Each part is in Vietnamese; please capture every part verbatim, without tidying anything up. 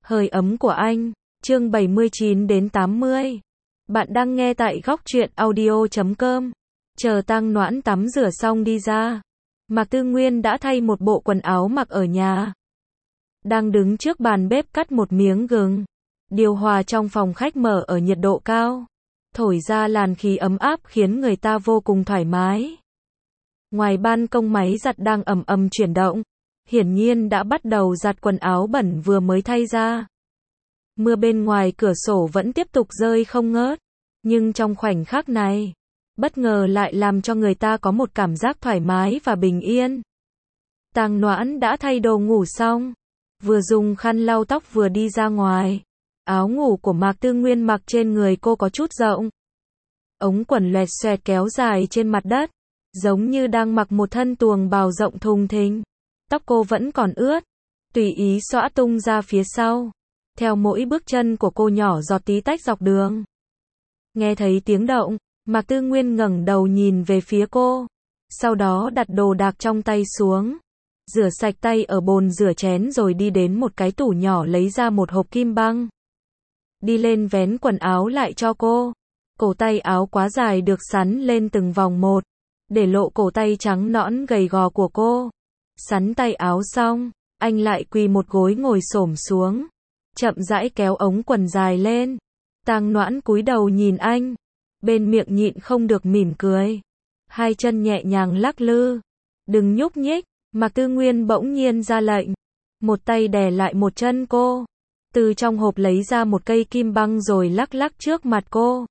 Hơi ấm của anh, chương bảy mươi chín đến tám mươi. Bạn đang nghe tại góc truyện audio chấm com. Chờ Tang Noãn tắm rửa xong đi ra, Mạc Tư Nguyên đã thay một bộ quần áo mặc ở nhà. Đang đứng trước bàn bếp cắt một miếng gừng. Điều hòa trong phòng khách mở ở nhiệt độ cao, thổi ra làn khí ấm áp khiến người ta vô cùng thoải mái. Ngoài ban công máy giặt đang ầm ầm chuyển động, hiển nhiên đã bắt đầu giặt quần áo bẩn vừa mới thay ra. Mưa bên ngoài cửa sổ vẫn tiếp tục rơi không ngớt, nhưng trong khoảnh khắc này, bất ngờ lại làm cho người ta có một cảm giác thoải mái và bình yên. Tang Noãn đã thay đồ ngủ xong, vừa dùng khăn lau tóc vừa đi ra ngoài. Áo ngủ của Mạc Tư Nguyên mặc trên người cô có chút rộng. Ống quần loẹt xoẹt kéo dài trên mặt đất, giống như đang mặc một thân tuồng bào rộng thùng thình. Tóc cô vẫn còn ướt, tùy ý xõa tung ra phía sau. Theo mỗi bước chân của cô nhỏ giọt tí tách dọc đường. Nghe thấy tiếng động, Mạc Tư Nguyên ngẩng đầu nhìn về phía cô. Sau đó đặt đồ đạc trong tay xuống. Rửa sạch tay ở bồn rửa chén rồi đi đến một cái tủ nhỏ lấy ra một hộp kim băng. Đi lên vén quần áo lại cho cô. Cổ tay áo quá dài được sắn lên từng vòng một, để lộ cổ tay trắng nõn gầy gò của cô. Sắn tay áo xong, anh lại quỳ một gối ngồi xổm xuống, chậm rãi kéo ống quần dài lên. Tang Noãn cúi đầu nhìn anh, bên miệng nhịn không được mỉm cười. Hai chân nhẹ nhàng lắc lư. Đừng nhúc nhích, Mạc Tư Nguyên bỗng nhiên ra lệnh. Một tay đè lại một chân cô. Từ trong hộp lấy ra một cây kim băng rồi lắc lắc trước mặt cô.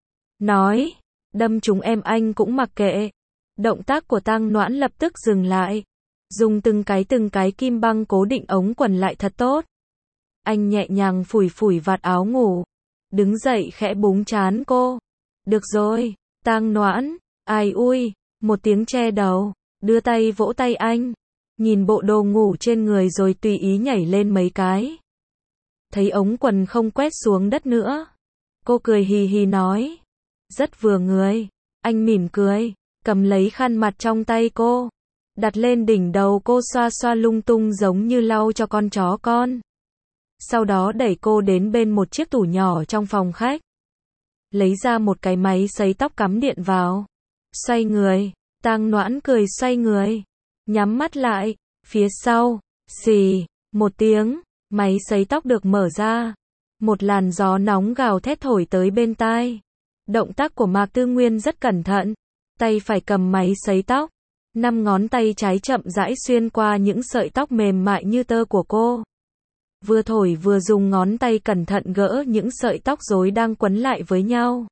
Nói, đâm chúng em anh cũng mặc kệ. Động tác của Tang Noãn lập tức dừng lại. Dùng từng cái từng cái kim băng cố định ống quần lại thật tốt. Anh nhẹ nhàng phủi phủi vạt áo ngủ. Đứng dậy khẽ búng trán cô. Được rồi, Tang Noãn. Ai ui, một tiếng che đầu. Đưa tay vỗ tay anh. Nhìn bộ đồ ngủ trên người rồi tùy ý nhảy lên mấy cái. Thấy ống quần không quét xuống đất nữa. Cô cười hì hì nói. Rất vừa người. Anh mỉm cười, cầm lấy khăn mặt trong tay cô. Đặt lên đỉnh đầu cô xoa xoa lung tung giống như lau cho con chó con. Sau đó đẩy cô đến bên một chiếc tủ nhỏ trong phòng khách. Lấy ra một cái máy sấy tóc cắm điện vào. Xoay người, Tang Noãn cười xoay người. Nhắm mắt lại, phía sau, xì, một tiếng, máy sấy tóc được mở ra. Một làn gió nóng gào thét thổi tới bên tai. Động tác của Mạc Tư Nguyên rất cẩn thận. Tay phải cầm máy sấy tóc. Năm ngón tay trái chậm rãi xuyên qua những sợi tóc mềm mại như tơ của cô. Vừa thổi vừa dùng ngón tay cẩn thận gỡ những sợi tóc rối đang quấn lại với nhau.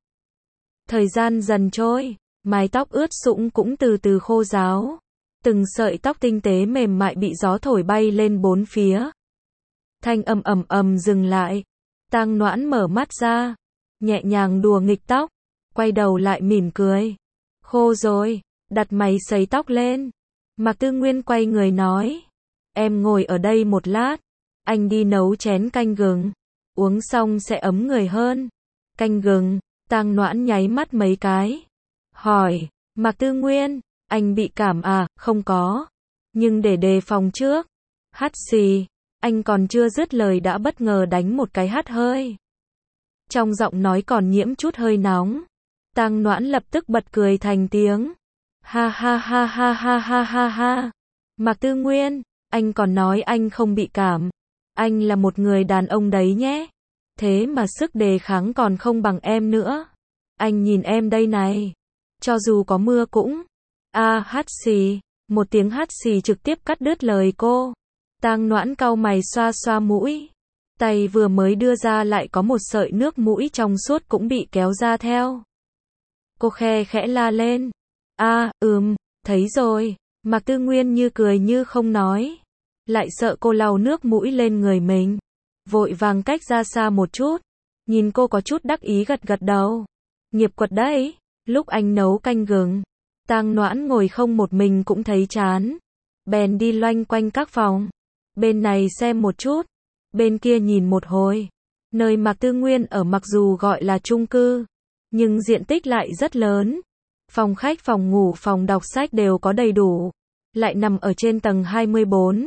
Thời gian dần trôi, mái tóc ướt sũng cũng từ từ khô ráo. Từng sợi tóc tinh tế mềm mại bị gió thổi bay lên bốn phía. Thanh âm ầm ầm dừng lại. Tang Noãn mở mắt ra, nhẹ nhàng đùa nghịch tóc, quay đầu lại mỉm cười. Khô rồi, đặt máy sấy tóc lên. Mạc Tư Nguyên quay người nói. Em ngồi ở đây một lát, anh đi nấu chén canh gừng. Uống xong sẽ ấm người hơn. Canh gừng, Tang Noãn nháy mắt mấy cái. Hỏi, Mạc Tư Nguyên, anh bị cảm à? Không có. Nhưng để đề phòng trước. Hắt xì. Anh còn chưa dứt lời đã bất ngờ đánh một cái hắt hơi. Trong giọng nói còn nhiễm chút hơi nóng. Tang Noãn lập tức bật cười thành tiếng. Ha ha ha ha ha ha ha ha. Mạc Tư Nguyên, anh còn nói anh không bị cảm. Anh là một người đàn ông đấy nhé. Thế mà sức đề kháng còn không bằng em nữa. Anh nhìn em đây này. Cho dù có mưa cũng. A hắt xì. Một tiếng hắt xì trực tiếp cắt đứt lời cô. Tang Noãn cau mày xoa xoa mũi. Tay vừa mới đưa ra lại có một sợi nước mũi trong suốt cũng bị kéo ra theo. Cô khe khẽ la lên. A, à, ừm, thấy rồi. Mạc Tư Nguyên như cười như không nói. Lại sợ cô lau nước mũi lên người mình. Vội vàng cách ra xa một chút. Nhìn cô có chút đắc ý gật gật đầu. Nghiệp quật đấy. Lúc anh nấu canh gừng, Tang Noãn ngồi không một mình cũng thấy chán. Bèn đi loanh quanh các phòng. Bên này xem một chút. Bên kia nhìn một hồi. Nơi Mạc Tư Nguyên ở mặc dù gọi là chung cư, nhưng diện tích lại rất lớn. Phòng khách, phòng ngủ, phòng đọc sách đều có đầy đủ. Lại nằm ở trên tầng hai mươi bốn.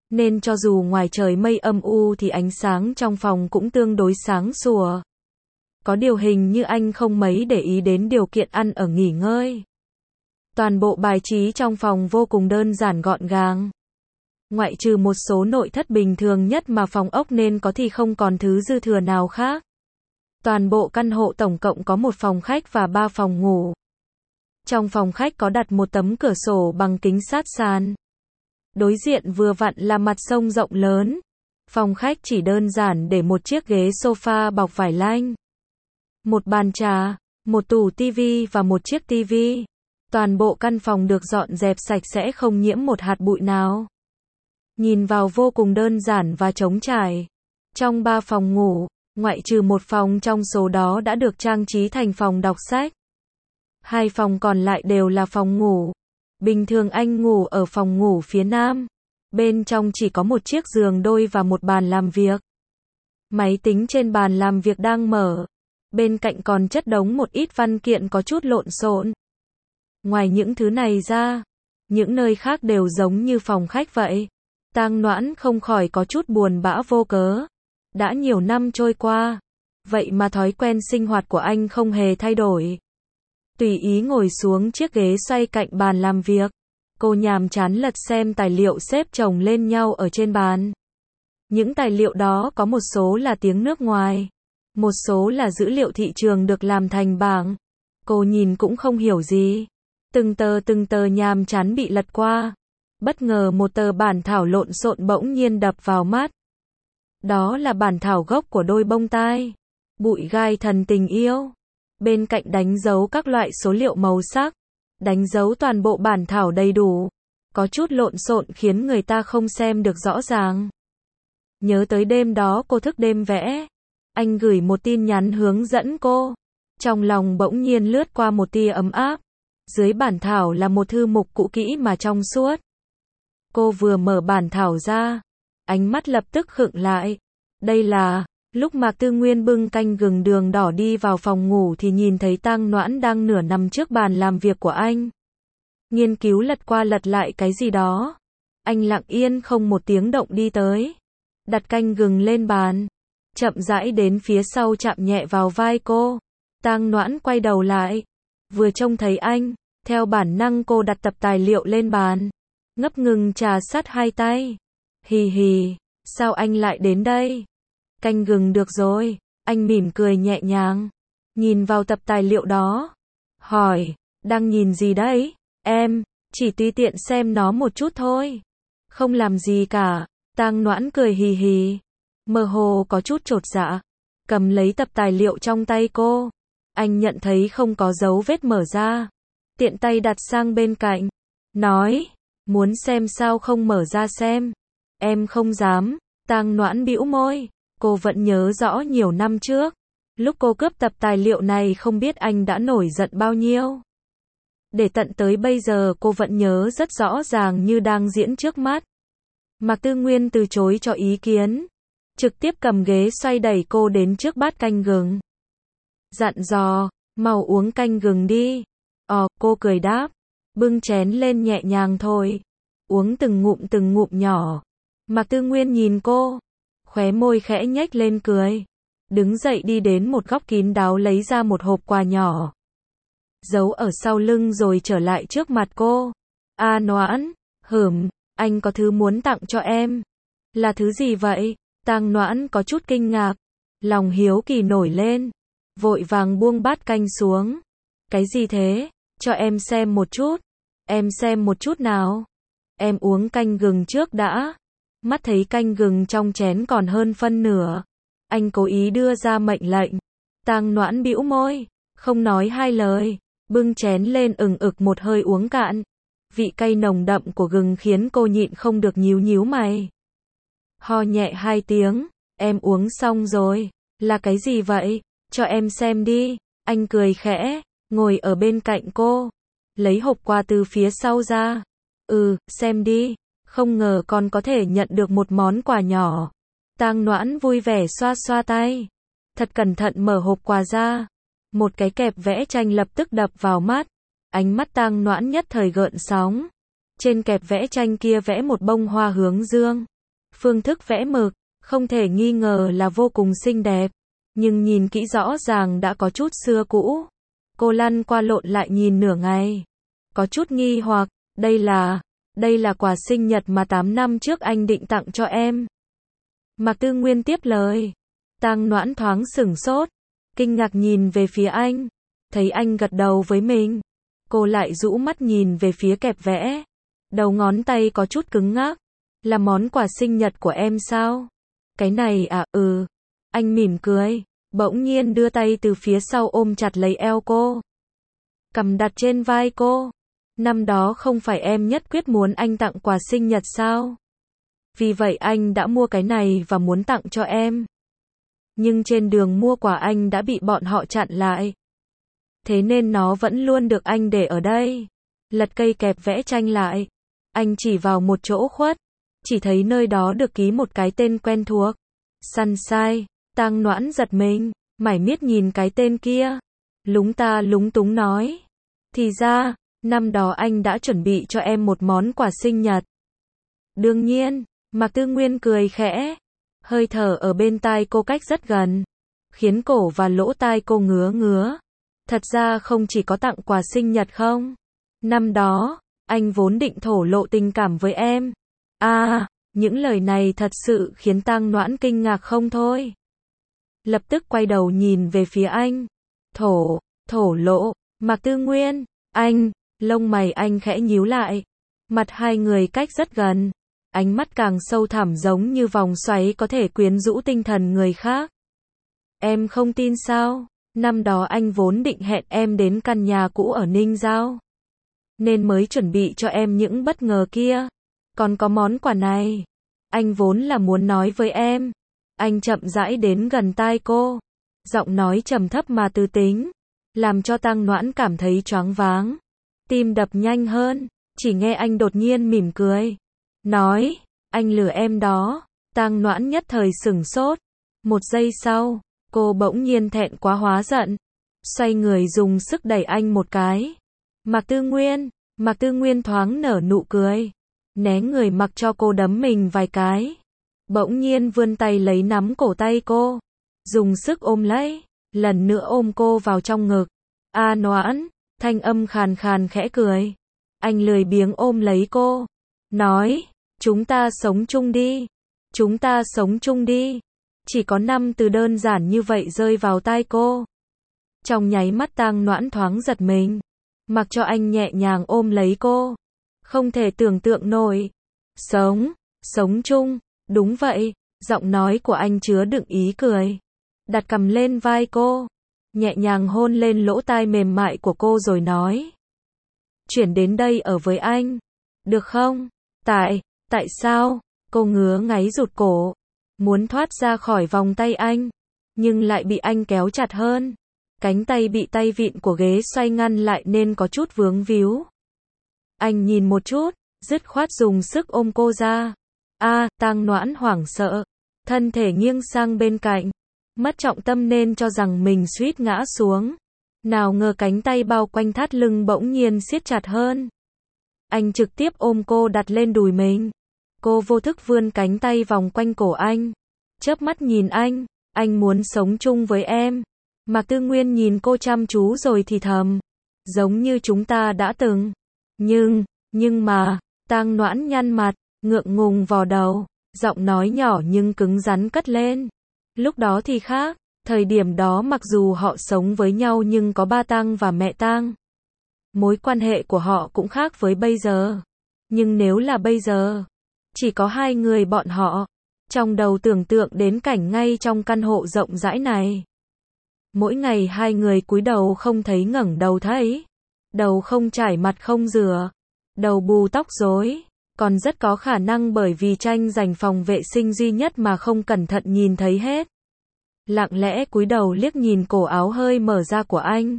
nên cho dù ngoài trời mây âm u thì ánh sáng trong phòng cũng tương đối sáng sủa. Có điều hình như anh không mấy để ý đến điều kiện ăn ở nghỉ ngơi. Toàn bộ bài trí trong phòng vô cùng đơn giản gọn gàng. Ngoại trừ một số nội thất bình thường nhất mà phòng ốc nên có thì không còn thứ dư thừa nào khác. Toàn bộ căn hộ tổng cộng có một phòng khách và ba phòng ngủ. Trong phòng khách có đặt một tấm cửa sổ bằng kính sát sàn. Đối diện vừa vặn là mặt sông rộng lớn. Phòng khách chỉ đơn giản để một chiếc ghế sofa bọc vải lanh, một bàn trà, một tủ tivi và một chiếc tivi. Toàn bộ căn phòng được dọn dẹp sạch sẽ không nhiễm một hạt bụi nào. Nhìn vào vô cùng đơn giản và trống trải. Trong ba phòng ngủ, ngoại trừ một phòng trong số đó đã được trang trí thành phòng đọc sách. Hai phòng còn lại đều là phòng ngủ. Bình thường anh ngủ ở phòng ngủ phía nam. Bên trong chỉ có một chiếc giường đôi và một bàn làm việc. Máy tính trên bàn làm việc đang mở. Bên cạnh còn chất đống một ít văn kiện có chút lộn xộn. Ngoài những thứ này ra, những nơi khác đều giống như phòng khách vậy. Tang Noãn không khỏi có chút buồn bã vô cớ. Đã nhiều năm trôi qua, vậy mà thói quen sinh hoạt của anh không hề thay đổi. Tùy ý ngồi xuống chiếc ghế xoay cạnh bàn làm việc. Cô nhàm chán lật xem tài liệu xếp chồng lên nhau ở trên bàn. Những tài liệu đó có một số là tiếng nước ngoài, một số là dữ liệu thị trường được làm thành bảng. Cô nhìn cũng không hiểu gì. Từng tờ từng tờ nhàm chán bị lật qua. Bất ngờ một tờ bản thảo lộn xộn bỗng nhiên đập vào mắt. Đó là bản thảo gốc của đôi bông tai. Bụi gai thần tình yêu. Bên cạnh đánh dấu các loại số liệu màu sắc. Đánh dấu toàn bộ bản thảo đầy đủ. Có chút lộn xộn khiến người ta không xem được rõ ràng. Nhớ tới đêm đó cô thức đêm vẽ. Anh gửi một tin nhắn hướng dẫn cô. Trong lòng bỗng nhiên lướt qua một tia ấm áp. Dưới bản thảo là một thư mục cũ kỹ mà trong suốt. Cô vừa mở bản thảo ra, ánh mắt lập tức khựng lại. Đây là, lúc Mạc Tư Nguyên bưng canh gừng đường đỏ đi vào phòng ngủ thì nhìn thấy Tang Noãn đang nửa nằm trước bàn làm việc của anh. Nghiên cứu lật qua lật lại cái gì đó. Anh lặng yên không một tiếng động đi tới. Đặt canh gừng lên bàn. Chậm rãi đến phía sau chạm nhẹ vào vai cô. Tang Noãn quay đầu lại. Vừa trông thấy anh, theo bản năng cô đặt tập tài liệu lên bàn. Ngập ngừng trà sát hai tay. Hì hì, sao anh lại đến đây? Canh gừng được rồi. Anh mỉm cười nhẹ nhàng. Nhìn vào tập tài liệu đó. Hỏi, đang nhìn gì đấy? Em, chỉ tùy tiện xem nó một chút thôi. Không làm gì cả. Tang Noãn cười hì hì. Mơ hồ có chút chột dạ. Cầm lấy tập tài liệu trong tay cô. Anh nhận thấy không có dấu vết mở ra. Tiện tay đặt sang bên cạnh. Nói, muốn xem sao không mở ra xem. Em không dám. Tang Noãn bĩu môi. Cô vẫn nhớ rõ nhiều năm trước. Lúc cô cướp tập tài liệu này không biết anh đã nổi giận bao nhiêu. Để tận tới bây giờ cô vẫn nhớ rất rõ ràng như đang diễn trước mắt. Mạc Tư Nguyên từ chối cho ý kiến. Trực tiếp cầm ghế xoay đẩy cô đến trước bát canh gừng. Dặn dò, mau uống canh gừng đi. Ờ, cô cười đáp. Bưng chén lên nhẹ nhàng thôi. Uống từng ngụm từng ngụm nhỏ. Mạc Tư Nguyên nhìn cô. Khóe môi khẽ nhếch lên cười. Đứng dậy đi đến một góc kín đáo lấy ra một hộp quà nhỏ. Giấu ở sau lưng rồi trở lại trước mặt cô. A Noãn, hửm, anh có thứ muốn tặng cho em. Là thứ gì vậy? Tang Noãn có chút kinh ngạc. Lòng hiếu kỳ nổi lên. Vội vàng buông bát canh xuống. Cái gì thế? Cho em xem một chút. Em xem một chút nào. Em uống canh gừng trước đã. Mắt thấy canh gừng trong chén còn hơn phân nửa. Anh cố ý đưa ra mệnh lệnh. Tang Noãn bĩu môi. Không nói hai lời. Bưng chén lên ừng ực một hơi uống cạn. Vị cay nồng đậm của gừng khiến cô nhịn không được nhíu nhíu mày. Ho nhẹ hai tiếng. Em uống xong rồi. Là cái gì vậy? Cho em xem đi. Anh cười khẽ. Ngồi ở bên cạnh cô. Lấy hộp quà từ phía sau ra. Ừ, xem đi. Không ngờ con có thể nhận được một món quà nhỏ. Tang Noãn vui vẻ xoa xoa tay. Thật cẩn thận mở hộp quà ra. Một cái kẹp vẽ tranh lập tức đập vào mắt. Ánh mắt Tang Noãn nhất thời gợn sóng. Trên kẹp vẽ tranh kia vẽ một bông hoa hướng dương. Phương thức vẽ mực, không thể nghi ngờ là vô cùng xinh đẹp. Nhưng nhìn kỹ rõ ràng đã có chút xưa cũ. Cô lăn qua lộn lại nhìn nửa ngày. Có chút nghi hoặc, đây là, đây là quà sinh nhật mà tám năm trước anh định tặng cho em. Mạc Tư Nguyên tiếp lời. Tang Noãn thoáng sửng sốt, kinh ngạc nhìn về phía anh. Thấy anh gật đầu với mình. Cô lại rũ mắt nhìn về phía kẹp vẽ. Đầu ngón tay có chút cứng ngắc. Là món quà sinh nhật của em sao? Cái này à, ừ. Anh mỉm cười, bỗng nhiên đưa tay từ phía sau ôm chặt lấy eo cô. Cầm đặt trên vai cô. Năm đó không phải em nhất quyết muốn anh tặng quà sinh nhật sao? Vì vậy anh đã mua cái này và muốn tặng cho em. Nhưng trên đường mua quà anh đã bị bọn họ chặn lại. Thế nên nó vẫn luôn được anh để ở đây. Lật cây kẹp vẽ tranh lại. Anh chỉ vào một chỗ khuất. Chỉ thấy nơi đó được ký một cái tên quen thuộc. Sunshine. Tang Noãn giật mình, mải miết nhìn cái tên kia. Lúng ta lúng túng nói. Thì ra, năm đó anh đã chuẩn bị cho em một món quà sinh nhật. Đương nhiên, Mạc Tư Nguyên cười khẽ. Hơi thở ở bên tai cô cách rất gần. Khiến cổ và lỗ tai cô ngứa ngứa. Thật ra không chỉ có tặng quà sinh nhật không. Năm đó, anh vốn định thổ lộ tình cảm với em. À, những lời này thật sự khiến Tang Noãn kinh ngạc không thôi. Lập tức quay đầu nhìn về phía anh. Thổ, thổ lộ, Mạc Tư Nguyên, anh, lông mày anh khẽ nhíu lại. Mặt hai người cách rất gần. Ánh mắt càng sâu thẳm giống như vòng xoáy có thể quyến rũ tinh thần người khác. Em không tin sao? Năm đó anh vốn định hẹn em đến căn nhà cũ ở Ninh Giao. Nên mới chuẩn bị cho em những bất ngờ kia. Còn có món quà này. Anh vốn là muốn nói với em. Anh chậm rãi đến gần tai cô. Giọng nói trầm thấp mà tư tính. Làm cho Tang Noãn cảm thấy choáng váng. Tim đập nhanh hơn. Chỉ nghe anh đột nhiên mỉm cười. Nói, anh lừa em đó. Tang Noãn nhất thời sửng sốt. Một giây sau, cô bỗng nhiên thẹn quá hóa giận. Xoay người dùng sức đẩy anh một cái. Mạc Tư Nguyên, Mạc Tư Nguyên thoáng nở nụ cười. Né người mặc cho cô đấm mình vài cái. Bỗng nhiên vươn tay lấy nắm cổ tay cô. Dùng sức ôm lấy. Lần nữa ôm cô vào trong ngực. A Noãn, thanh âm khàn khàn khẽ cười. Anh lười biếng ôm lấy cô. Nói, chúng ta sống chung đi. Chúng ta sống chung đi. Chỉ có năm từ đơn giản như vậy rơi vào tai cô. Trong nháy mắt Tang Noãn thoáng giật mình. Mặc cho anh nhẹ nhàng ôm lấy cô. Không thể tưởng tượng nổi. Sống, sống chung, đúng vậy. Giọng nói của anh chứa đựng ý cười. Đặt cằm lên vai cô. Nhẹ nhàng hôn lên lỗ tai mềm mại của cô rồi nói. Chuyển đến đây ở với anh. Được không? Tại, tại sao? Cô ngứa ngáy rụt cổ. Muốn thoát ra khỏi vòng tay anh. Nhưng lại bị anh kéo chặt hơn. Cánh tay bị tay vịn của ghế xoay ngăn lại nên có chút vướng víu. Anh nhìn một chút, dứt khoát dùng sức ôm cô ra. A, à, Tang Noãn hoảng sợ. Thân thể nghiêng sang bên cạnh. Mất trọng tâm nên cho rằng mình suýt ngã xuống. Nào ngờ cánh tay bao quanh thắt lưng bỗng nhiên siết chặt hơn. Anh trực tiếp ôm cô đặt lên đùi mình. Cô vô thức vươn cánh tay vòng quanh cổ anh. Chớp mắt nhìn anh. Anh muốn sống chung với em. Mạc Tư Nguyên nhìn cô chăm chú rồi thì thầm. Giống như chúng ta đã từng. Nhưng, nhưng mà, Tang Noãn nhăn mặt, ngượng ngùng vò đầu. Giọng nói nhỏ nhưng cứng rắn cất lên. Lúc đó thì khác. Thời điểm đó mặc dù họ sống với nhau nhưng có ba Tang và mẹ Tang. Mối quan hệ của họ cũng khác với bây giờ. Nhưng nếu là bây giờ, chỉ có hai người bọn họ. Trong đầu tưởng tượng đến cảnh ngay trong căn hộ rộng rãi này. Mỗi ngày hai người cúi đầu không thấy ngẩng đầu thấy. Đầu không chải mặt không rửa. Đầu bù tóc rối. Còn rất có khả năng bởi vì tranh giành phòng vệ sinh duy nhất mà không cẩn thận nhìn thấy hết. Lặng lẽ cúi đầu liếc nhìn cổ áo hơi mở ra của anh.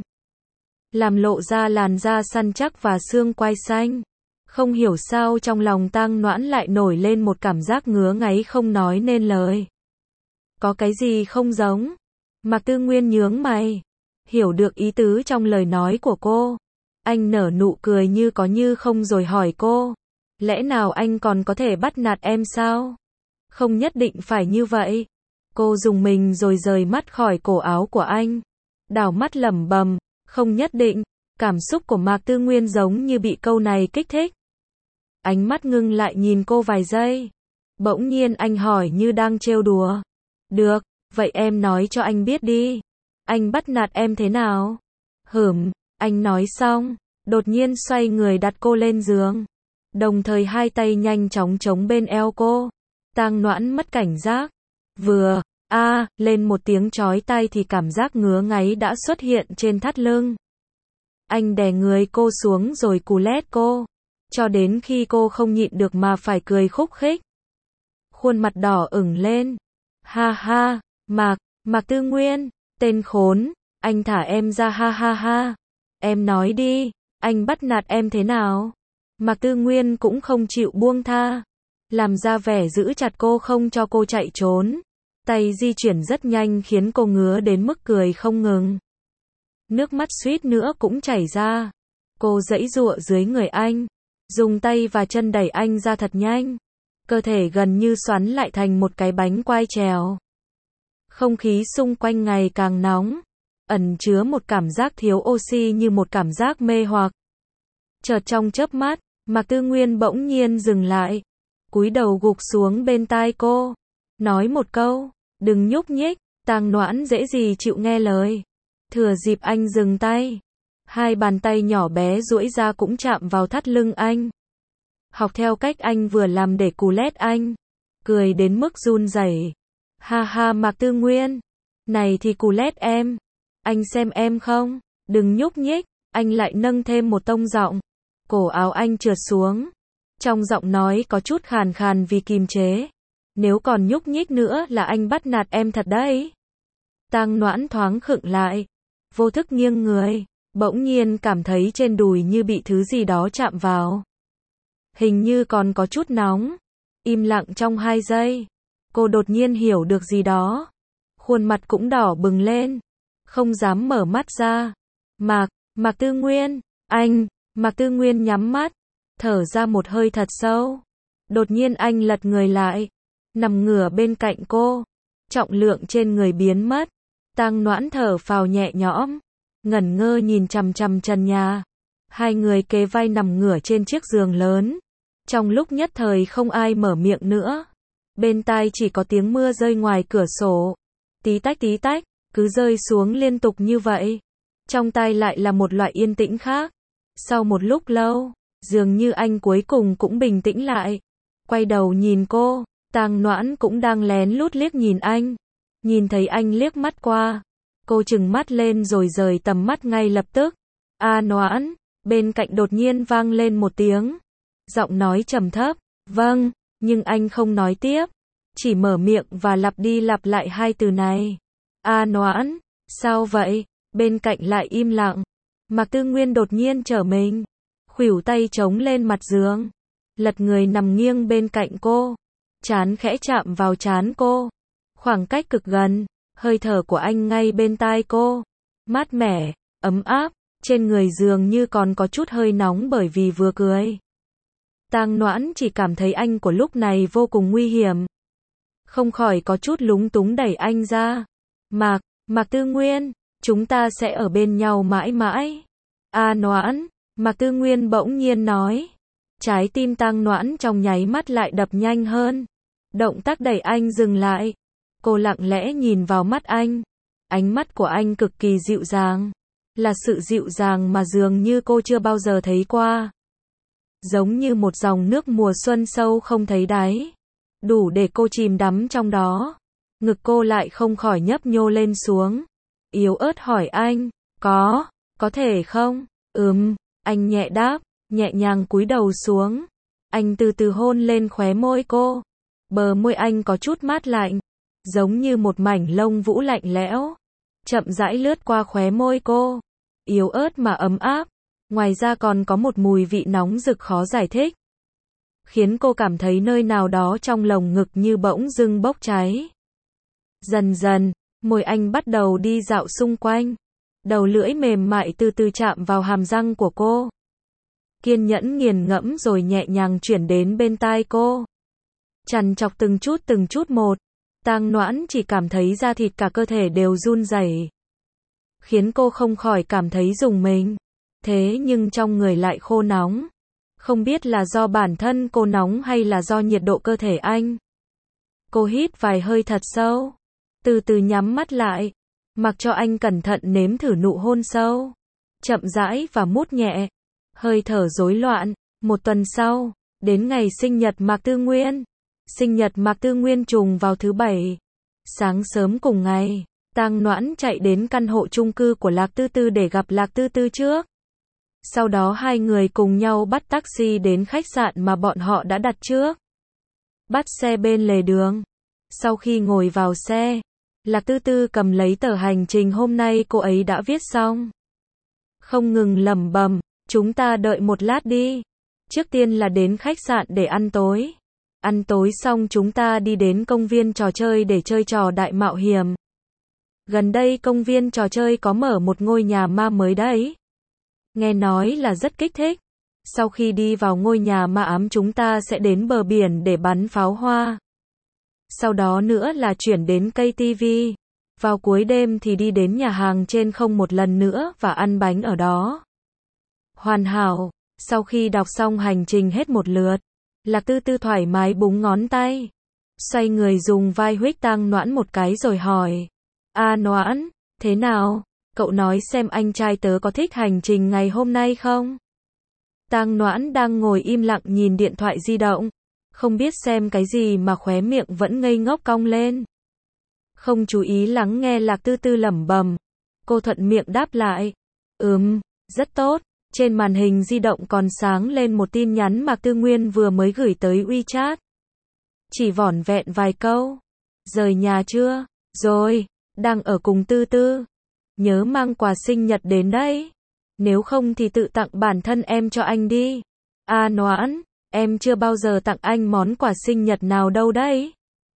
Làm lộ ra làn da săn chắc và xương quai xanh. Không hiểu sao trong lòng Tang Noãn lại nổi lên một cảm giác ngứa ngáy không nói nên lời. Có cái gì không giống? Mạc Tư Nguyên nhướng mày. Hiểu được ý tứ trong lời nói của cô. Anh nở nụ cười như có như không rồi hỏi cô. Lẽ nào anh còn có thể bắt nạt em sao? Không nhất định phải như vậy. Cô dùng mình rồi rời mắt khỏi cổ áo của anh. Đảo mắt lẩm bẩm, không nhất định. Cảm xúc của Mạc Tư Nguyên giống như bị câu này kích thích. Ánh mắt ngưng lại nhìn cô vài giây. Bỗng nhiên anh hỏi như đang trêu đùa. Được, vậy em nói cho anh biết đi. Anh bắt nạt em thế nào? Hửm, anh nói xong, đột nhiên xoay người đặt cô lên giường. Đồng thời hai tay nhanh chóng chống bên eo cô. Tang Noãn mất cảnh giác. Vừa, a à, lên một tiếng chói tai thì cảm giác ngứa ngáy đã xuất hiện trên thắt lưng. Anh đè người cô xuống rồi cù lét cô. Cho đến khi cô không nhịn được mà phải cười khúc khích. Khuôn mặt đỏ ửng lên. Ha ha, Mạc, Mạc Tư Nguyên, tên khốn, anh thả em ra ha ha ha. Em nói đi, anh bắt nạt em thế nào? Mạc Tư Nguyên cũng không chịu buông tha. Làm ra vẻ giữ chặt cô không cho cô chạy trốn. Tay di chuyển rất nhanh khiến cô ngứa đến mức cười không ngừng. Nước mắt suýt nữa cũng chảy ra. Cô giãy giụa dưới người anh. Dùng tay và chân đẩy anh ra thật nhanh. Cơ thể gần như xoắn lại thành một cái bánh quai trèo. Không khí xung quanh ngày càng nóng. Ẩn chứa một cảm giác thiếu oxy như một cảm giác mê hoặc. Chợt trong chớp mắt, Mạc Tư Nguyên bỗng nhiên dừng lại. Cúi đầu gục xuống bên tai cô. Nói một câu, đừng nhúc nhích. Tang Noãn dễ gì chịu nghe lời. Thừa dịp anh dừng tay. Hai bàn tay nhỏ bé duỗi ra cũng chạm vào thắt lưng anh. Học theo cách anh vừa làm để cù lét anh. Cười đến mức run rẩy. Ha ha Mạc Tư Nguyên. Này thì cù lét em. Anh xem em không. Đừng nhúc nhích. Anh lại nâng thêm một tông giọng. Cổ áo anh trượt xuống. Trong giọng nói có chút khàn khàn vì kìm chế. Nếu còn nhúc nhích nữa là anh bắt nạt em thật đấy. Tang Noãn thoáng khựng lại. Vô thức nghiêng người. Bỗng nhiên cảm thấy trên đùi như bị thứ gì đó chạm vào. Hình như còn có chút nóng. Im lặng trong hai giây. Cô đột nhiên hiểu được gì đó. Khuôn mặt cũng đỏ bừng lên. Không dám mở mắt ra. Mạc, Mạc Tư Nguyên, anh, Mạc Tư Nguyên nhắm mắt. Thở ra một hơi thật sâu. Đột nhiên anh lật người lại. Nằm ngửa bên cạnh cô. Trọng lượng trên người biến mất. Tang Noãn thở phào nhẹ nhõm. Ngẩn ngơ nhìn chằm chằm trần nhà. Hai người kề vai nằm ngửa trên chiếc giường lớn. Trong lúc nhất thời không ai mở miệng nữa. Bên tai chỉ có tiếng mưa rơi ngoài cửa sổ. Tí tách tí tách, cứ rơi xuống liên tục như vậy. Trong tai lại là một loại yên tĩnh khác. Sau một lúc lâu, dường như anh cuối cùng cũng bình tĩnh lại. Quay đầu nhìn cô, Tang Noãn cũng đang lén lút liếc nhìn anh. Nhìn thấy anh liếc mắt qua. Cô trừng mắt lên rồi rời tầm mắt ngay lập tức. A Noãn, bên cạnh đột nhiên vang lên một tiếng. Giọng nói trầm thấp, vâng, nhưng anh không nói tiếp. Chỉ mở miệng và lặp đi lặp lại hai từ này. A Noãn, sao vậy? Bên cạnh lại im lặng. Mạc Tư Nguyên đột nhiên trở mình. Khuỷu tay chống lên mặt giường. Lật người nằm nghiêng bên cạnh cô. Trán khẽ chạm vào trán cô. Khoảng cách cực gần. Hơi thở của anh ngay bên tai cô. Mát mẻ, ấm áp. Trên người dường như còn có chút hơi nóng bởi vì vừa cười. Tang Noãn chỉ cảm thấy anh của lúc này vô cùng nguy hiểm. Không khỏi có chút lúng túng đẩy anh ra. Mạc, Mạc Tư Nguyên, chúng ta sẽ ở bên nhau mãi mãi. A Noãn, Mạc Tư Nguyên bỗng nhiên nói. Trái tim Tang Noãn trong nháy mắt lại đập nhanh hơn. Động tác đẩy anh dừng lại. Cô lặng lẽ nhìn vào mắt anh. Ánh mắt của anh cực kỳ dịu dàng. Là sự dịu dàng mà dường như cô chưa bao giờ thấy qua. Giống như một dòng nước mùa xuân sâu không thấy đáy. Đủ để cô chìm đắm trong đó. Ngực cô lại không khỏi nhấp nhô lên xuống. Yếu ớt hỏi anh, có, có thể không? Ừm, anh nhẹ đáp, nhẹ nhàng cúi đầu xuống. Anh từ từ hôn lên khóe môi cô. Bờ môi anh có chút mát lạnh. Giống như một mảnh lông vũ lạnh lẽo. Chậm rãi lướt qua khóe môi cô. Yếu ớt mà ấm áp. Ngoài ra còn có một mùi vị nóng rực khó giải thích. Khiến cô cảm thấy nơi nào đó trong lồng ngực như bỗng dưng bốc cháy. Dần dần, môi anh bắt đầu đi dạo xung quanh. Đầu lưỡi mềm mại từ từ chạm vào hàm răng của cô. Kiên nhẫn nghiền ngẫm rồi nhẹ nhàng chuyển đến bên tai cô. trằn trọc từng chút từng chút một. Tang Noãn chỉ cảm thấy da thịt cả cơ thể đều run rẩy, khiến cô không khỏi cảm thấy rùng mình. Thế nhưng trong người lại khô nóng. Không biết là do bản thân cô nóng hay là do nhiệt độ cơ thể anh. Cô hít vài hơi thật sâu, từ từ nhắm mắt lại, mặc cho anh cẩn thận nếm thử nụ hôn sâu, chậm rãi và mút nhẹ, hơi thở rối loạn. Một tuần sau, đến ngày sinh nhật Mạc Tư Nguyên. Sinh nhật Mạc Tư Nguyên trùng vào thứ bảy. Sáng sớm cùng ngày, Tang Noãn chạy đến căn hộ chung cư của Lạc Tư Tư để gặp Lạc Tư Tư trước. Sau đó hai người cùng nhau bắt taxi đến khách sạn mà bọn họ đã đặt trước. Bắt xe bên lề đường. Sau khi ngồi vào xe, Lạc Tư Tư cầm lấy tờ hành trình hôm nay cô ấy đã viết xong. Không ngừng lẩm bẩm, chúng ta đợi một lát đi. Trước tiên là đến khách sạn để ăn tối. Ăn tối xong chúng ta đi đến công viên trò chơi để chơi trò đại mạo hiểm. Gần đây công viên trò chơi có mở một ngôi nhà ma mới đấy. Nghe nói là rất kích thích. Sau khi đi vào ngôi nhà ma ám chúng ta sẽ đến bờ biển để bắn pháo hoa. Sau đó nữa là chuyển đến cây tivi. Vào cuối đêm thì đi đến nhà hàng trên không một lần nữa và ăn bánh ở đó. Hoàn hảo. Sau khi đọc xong hành trình hết một lượt, Lạc Tư Tư thoải mái búng ngón tay. Xoay người dùng vai huých Tang Noãn một cái rồi hỏi. A Noãn, thế nào? Cậu nói xem anh trai tớ có thích hành trình ngày hôm nay không? Tang Noãn đang ngồi im lặng nhìn điện thoại di động. Không biết xem cái gì mà khóe miệng vẫn ngây ngốc cong lên. Không chú ý lắng nghe Lạc Tư Tư lẩm bẩm. Cô thuận miệng đáp lại. Ừm, rất tốt. Trên màn hình di động còn sáng lên một tin nhắn Mạc Tư Nguyên vừa mới gửi tới WeChat. Chỉ vỏn vẹn vài câu. Rời nhà chưa? Rồi, đang ở cùng Tư Tư. Nhớ mang quà sinh nhật đến đấy. Nếu không thì tự tặng bản thân em cho anh đi. A Noãn, em chưa bao giờ tặng anh món quà sinh nhật nào đâu đấy.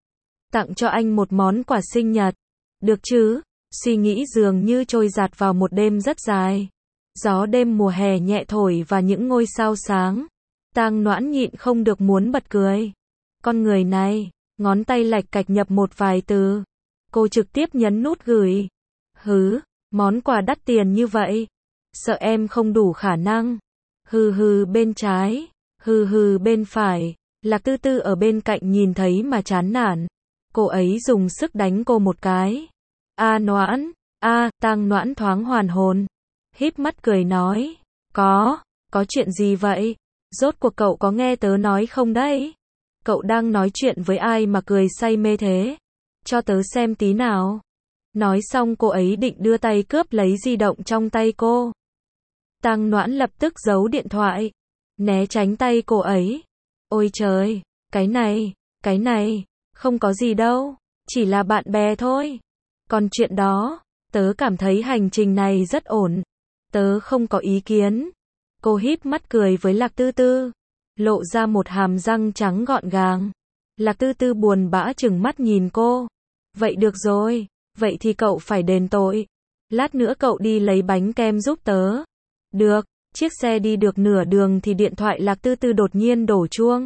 Tặng cho anh một món quà sinh nhật. Được chứ? Suy nghĩ dường như trôi dạt vào một đêm rất dài. Gió đêm mùa hè nhẹ thổi và những ngôi sao sáng. Tang Noãn nhịn không được muốn bật cười. Con người này, ngón tay lạch cạch nhập một vài từ. Cô trực tiếp nhấn nút gửi. Hứ, món quà đắt tiền như vậy. Sợ em không đủ khả năng. Hừ hừ bên trái, hừ hừ bên phải. Lạc Tư Tư ở bên cạnh nhìn thấy mà chán nản. Cô ấy dùng sức đánh cô một cái. A Noãn, a, Tang Noãn thoáng hoàn hồn. Híp mắt cười nói. Có, có chuyện gì vậy? Rốt cuộc cậu có nghe tớ nói không đấy? Cậu đang nói chuyện với ai mà cười say mê thế? Cho tớ xem tí nào. Nói xong cô ấy định đưa tay cướp lấy di động trong tay cô. Tang Noãn lập tức giấu điện thoại. Né tránh tay cô ấy. Ôi trời, cái này, cái này, không có gì đâu. Chỉ là bạn bè thôi. Còn chuyện đó, tớ cảm thấy hành trình này rất ổn. Tớ không có ý kiến. Cô híp mắt cười với Lạc Tư Tư. Lộ ra một hàm răng trắng gọn gàng. Lạc Tư Tư buồn bã chừng mắt nhìn cô. Vậy được rồi. Vậy thì cậu phải đền tội. Lát nữa cậu đi lấy bánh kem giúp tớ. Được. Chiếc xe đi được nửa đường thì điện thoại Lạc Tư Tư đột nhiên đổ chuông.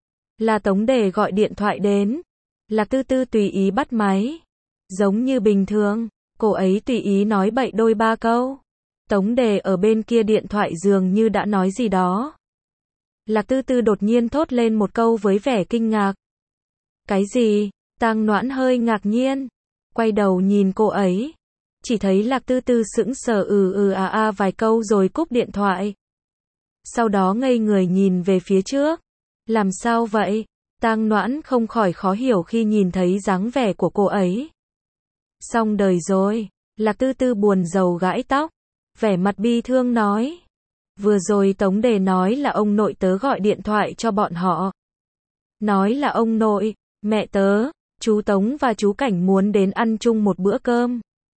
Là Tống Đề gọi điện thoại đến. Lạc Tư Tư tùy ý bắt máy. Giống như bình thường, cô ấy tùy ý nói bậy đôi ba câu. Tống Đề ở bên kia điện thoại dường như đã nói gì đó. Lạc Tư Tư đột nhiên thốt lên một câu với vẻ kinh ngạc. Cái gì? Tang Noãn hơi ngạc nhiên. Quay đầu nhìn cô ấy. Chỉ thấy Lạc Tư Tư sững sờ ừ ừ à à vài câu rồi cúp điện thoại. Sau đó ngây người nhìn về phía trước. Làm sao vậy? Tang Noãn không khỏi khó hiểu khi nhìn thấy dáng vẻ của cô ấy. Xong đời rồi. Lạc Tư Tư buồn rầu gãi tóc. Vẻ mặt bi thương nói. Vừa rồi Tống Đề nói là ông nội tớ gọi điện thoại cho bọn họ. Nói là ông nội, mẹ tớ, chú Tống và chú Cảnh muốn đến ăn chung một bữa cơm.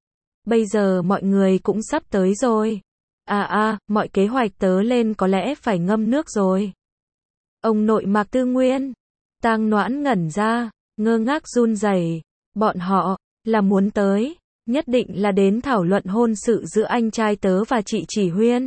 Bây giờ mọi người cũng sắp tới rồi. À à, mọi kế hoạch tớ lên có lẽ phải ngâm nước rồi. Ông nội Mạc Tư Nguyên. Tang Noãn ngẩn ra, ngơ ngác run rẩy. Bọn họ, là muốn tới, nhất định là đến thảo luận hôn sự giữa anh trai tớ và chị Chỉ Huyên.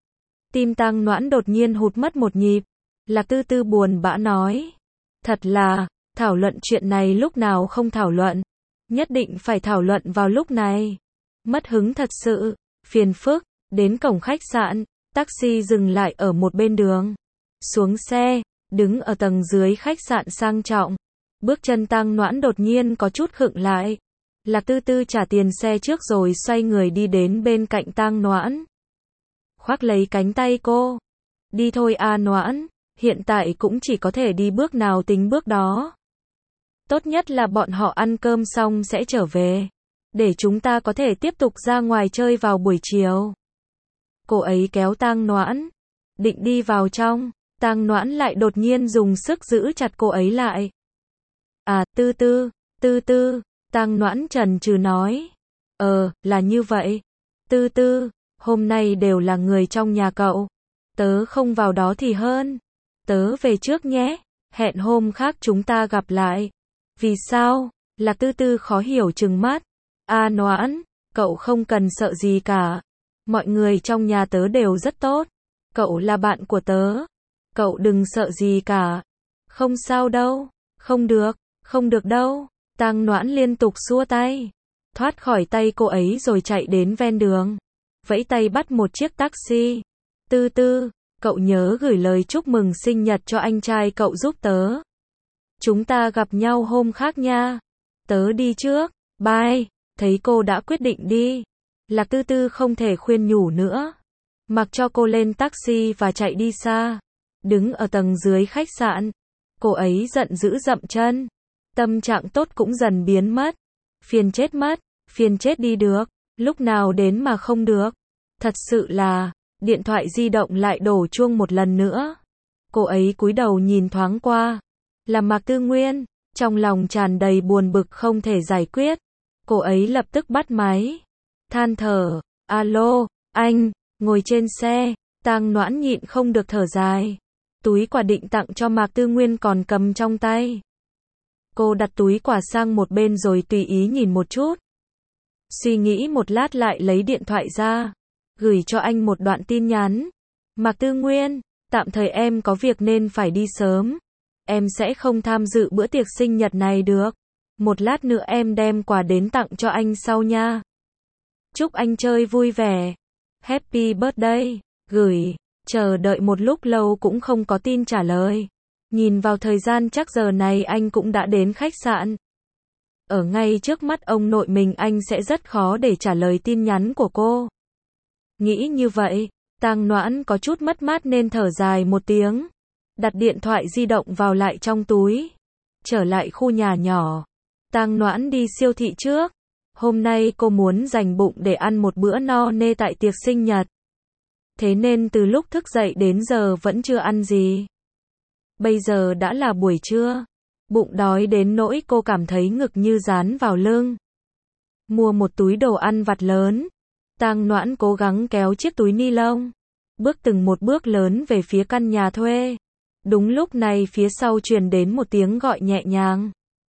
Tim Tang Noãn đột nhiên hụt mất một nhịp. Lạc Tư Tư buồn bã nói. Thật là, Thảo luận chuyện này lúc nào không thảo luận. Nhất định phải thảo luận vào lúc này. Mất hứng thật sự. Phiền phức. Đến cổng khách sạn, taxi dừng lại ở một bên đường. Xuống xe, đứng ở tầng dưới khách sạn sang trọng. Bước chân Tang Noãn đột nhiên có chút khựng lại. Lạc Tư Tư trả tiền xe trước rồi xoay người đi đến bên cạnh Tang Noãn. Khoác lấy cánh tay cô. Đi thôi a Noãn, hiện tại cũng chỉ có thể đi bước nào tính bước đó. Tốt nhất là bọn họ ăn cơm xong sẽ trở về. Để chúng ta có thể tiếp tục ra ngoài chơi vào buổi chiều. Cô ấy kéo Tang Noãn. Định đi vào trong. Tang Noãn lại đột nhiên dùng sức giữ chặt cô ấy lại. À, Tư Tư, Tư Tư. Tang Noãn chần chừ nói. Ờ, là như vậy. Tư Tư, hôm nay đều là người trong nhà cậu. Tớ không vào đó thì hơn. Tớ về trước nhé. Hẹn hôm khác chúng ta gặp lại. Vì sao? Lạc Tư Tư khó hiểu trừng mắt. A Noãn, cậu không cần sợ gì cả. Mọi người trong nhà tớ đều rất tốt. Cậu là bạn của tớ. Cậu đừng sợ gì cả. Không sao đâu. Không được, không được đâu. Tang Noãn liên tục xua tay. Thoát khỏi tay cô ấy rồi chạy đến ven đường. Vẫy tay bắt một chiếc taxi. Tư Tư, cậu nhớ gửi lời chúc mừng sinh nhật cho anh trai cậu giúp tớ. Chúng ta gặp nhau hôm khác nha. Tớ đi trước. Bye. Thấy cô đã quyết định đi. Lạc Tư Tư không thể khuyên nhủ nữa. Mặc cho cô lên taxi và chạy đi xa. Đứng ở tầng dưới khách sạn. Cô ấy giận dữ dậm chân. Tâm trạng tốt cũng dần biến mất. Phiền chết mất. Phiền chết đi được. Lúc nào đến mà không được. Thật sự là. Điện thoại di động lại đổ chuông một lần nữa. Cô ấy cúi đầu nhìn thoáng qua. Là Mạc Tư Nguyên. Trong lòng tràn đầy buồn bực không thể giải quyết. Cô ấy lập tức bắt máy. Than thở. Alo, anh, ngồi trên xe. Tang Noãn nhịn không được thở dài. Túi quà định tặng cho Mạc Tư Nguyên còn cầm trong tay. Cô đặt túi quà sang một bên rồi tùy ý nhìn một chút. Suy nghĩ một lát lại lấy điện thoại ra. Gửi cho anh một đoạn tin nhắn. Mạc Tư Nguyên, tạm thời em có việc nên phải đi sớm. Em sẽ không tham dự bữa tiệc sinh nhật này được. Một lát nữa em đem quà đến tặng cho anh sau nha. Chúc anh chơi vui vẻ. Happy birthday. Gửi. Chờ đợi một lúc lâu cũng không có tin trả lời. Nhìn vào thời gian chắc giờ này anh cũng đã đến khách sạn. Ở ngay trước mắt ông nội mình anh sẽ rất khó để trả lời tin nhắn của cô. Nghĩ như vậy, Tang Noãn có chút mất mát nên thở dài một tiếng. Đặt điện thoại di động vào lại trong túi. Trở lại khu nhà nhỏ. Tang Noãn đi siêu thị trước. Hôm nay cô muốn dành bụng để ăn một bữa no nê tại tiệc sinh nhật. Thế nên từ lúc thức dậy đến giờ vẫn chưa ăn gì. Bây giờ đã là buổi trưa. Bụng đói đến nỗi cô cảm thấy ngực như dán vào lưng. Mua một túi đồ ăn vặt lớn. Tang Noãn cố gắng kéo chiếc túi ni lông. Bước từng một bước lớn về phía căn nhà thuê. Đúng lúc này phía sau truyền đến một tiếng gọi nhẹ nhàng.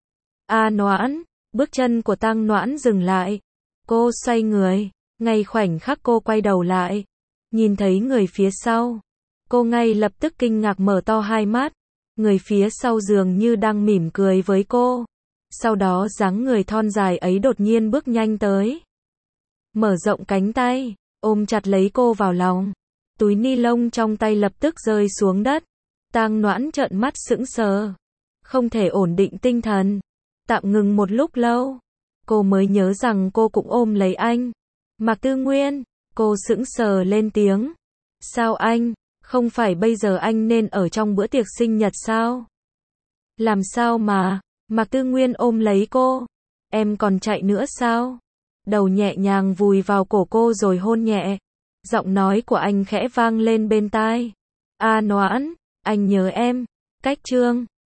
A Noãn. Bước chân của Tang Noãn dừng lại. Cô xoay người. Ngay khoảnh khắc cô quay đầu lại. Nhìn thấy người phía sau. Cô ngay lập tức kinh ngạc mở to hai mắt. Người phía sau dường như đang mỉm cười với cô. Sau đó dáng người thon dài ấy đột nhiên bước nhanh tới. Mở rộng cánh tay. Ôm chặt lấy cô vào lòng. Túi ni lông trong tay lập tức rơi xuống đất. Tang Noãn trợn mắt sững sờ. Không thể ổn định tinh thần. Tạm ngừng một lúc lâu. Cô mới nhớ rằng cô cũng ôm lấy anh. Mạc Tư Nguyên. Cô sững sờ lên tiếng. Sao anh? Không phải bây giờ anh nên ở trong bữa tiệc sinh nhật sao? Làm sao mà? Mạc Tư Nguyên ôm lấy cô. Em còn chạy nữa sao? Đầu nhẹ nhàng vùi vào cổ cô rồi hôn nhẹ. Giọng nói của anh khẽ vang lên bên tai. A Noãn, anh nhớ em. Cách chương